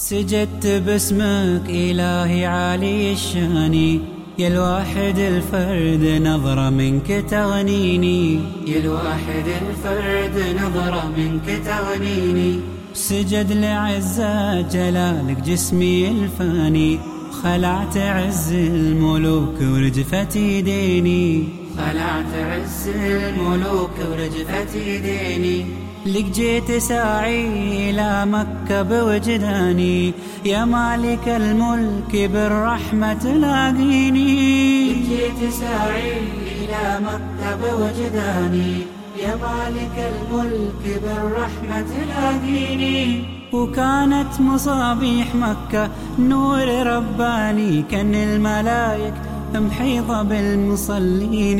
سجدت باسمك إلهي عالي الشان، يا الواحد الفرد نظرة منك تغنيني، يا الواحد الفرد نظرة منك تغنيني. سجد لعزة جلالك جسمي الفاني، خلعت عز الملوك ورجفت يديني، خلعت عز الملوك ورجفت يديني. لك جيت ساعي إلى مكة بوجداني، يا مالك الملك بالرحمة تلاقيني. لك جيت ساعي إلى مكة بوجداني، يا مالك الملك بالرحمة تلاقيني. وكانت مصابيح مكة نور رباني، كان الملايك محيطة بالمصلين.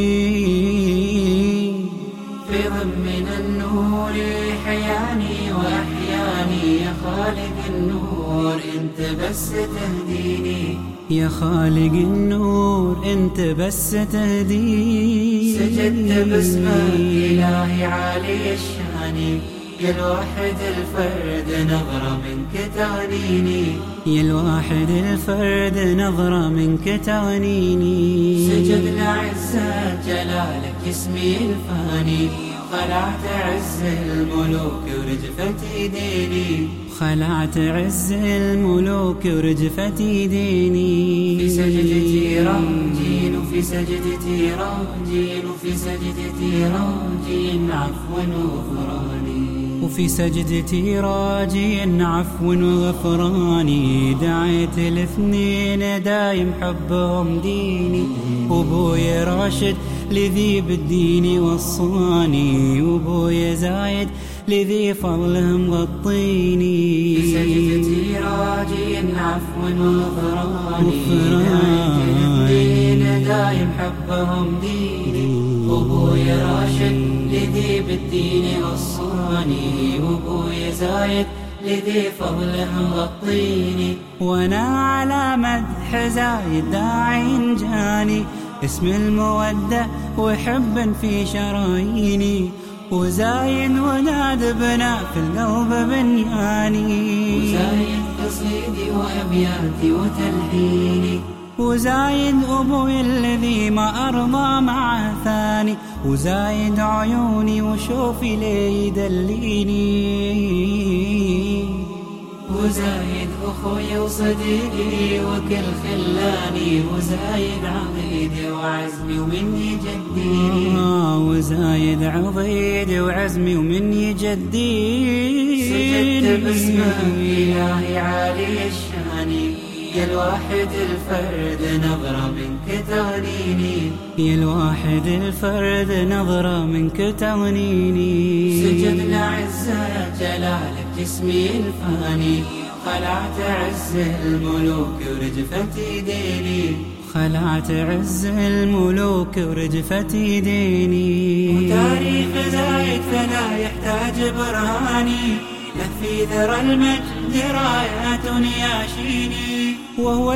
في ضمن النور حياني وأحياني، يا خالق النور انت بس تهديني، يا خالق النور انت بس تهديني. سجدت باسمك إلهي عالي الشان، يا الواحد الفرد نظرة منك تغنيني، يا الواحد الفرد نظرة منك تغنيني. سجد لعزة جلالك جسمي الفاني، خلعت عز الملوك ورجفت يديني، خلعت عز الملوك ورجفت يديني. في سجدتي راجين وفي سجدتي راجين وفي سجدتي راجين عفو وغفراني، وفي سجدتي راجي عفو وغفراني. دعيت الاثنين دايم حبهم ديني، وابويا راشد لذي بالدين وصاني، وابويا زايد لذي فضلهم غطيني. في سجدتي راجي عفو وغفراني، دعيت الاثنين دايم حبهم ديني، وابويا راشد لذي بالدين وصاني، وابويا زايد لذي فضلهم غطيني. وانا على مدح زايد داعي جاني، اسم المودة وحب في شراييني، وزايد وناد بنا في القلب بنياني، وزايد قصيدي وأبياتي وتلحيني، وزايد أبوي الذي ما أرضى مع ثاني، وزايد عيوني وشوفي لي يدليني، وزايد أخوي وصديقي وكل خلاني، وزايد عضيدي وعزمي ومن يجديني، وزايد عضيدي وعزمي ومن يجديني. سجدت باسمك إلهي عالي الشان، يا الواحد الفرد نظرة منك تغنيني، يا الواحد الفرد نظرة منك تغنيني. سجد لعزة جلالك جسمي الفاني، خلعت عز الملوك ورجفت يديني، خلعت عز الملوك ورجفت يديني. وتاريخ زايد فلا يحتاج برهاني، له في ذرى المجد رايات ياشيني، وهو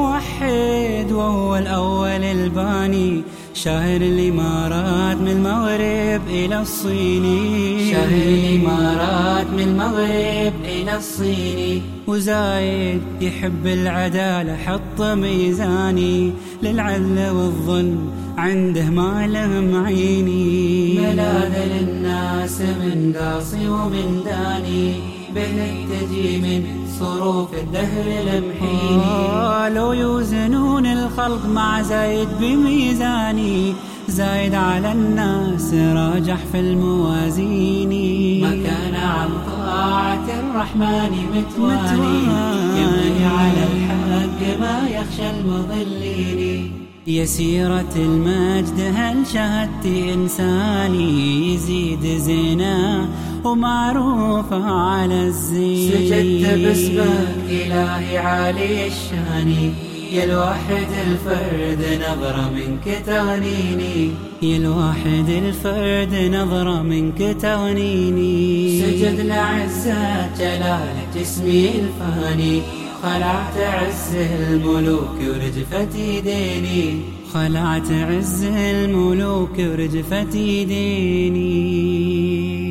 الموحد وهو الأول الباني، شاهر الإمارات من المغرب إلى الصين، شاهر الإمارات من المغرب إلى الصين. وزايد يحب العدالة حط ميزاني، للعدل والظلم عنده ما لهم عيني، ملاذ للناس من قاصي ومن داني، به تجي من صروف الدهر لمحيني. لو يوزنون الخلق مع زايد بميزاني، زايد على الناس راجح في الموازين، ما كان عن طاعة الرحمن متواني، يمني على الحق ما يخشى المضلين. يا سيرة المجد هل شهدت إنساني، يزيد زنا ومعروفة على الزين. سجدت باسمك إلهي عالي الشان، يا الواحد الفرد نظرة منك تغنيني، يا الواحد الفرد نظرة منك تغنيني. سجد لعزة جلالك جسمي الفاني، خلعت عز الملوك ورجفت يديني، خلعت عز الملوك ورجفت يديني.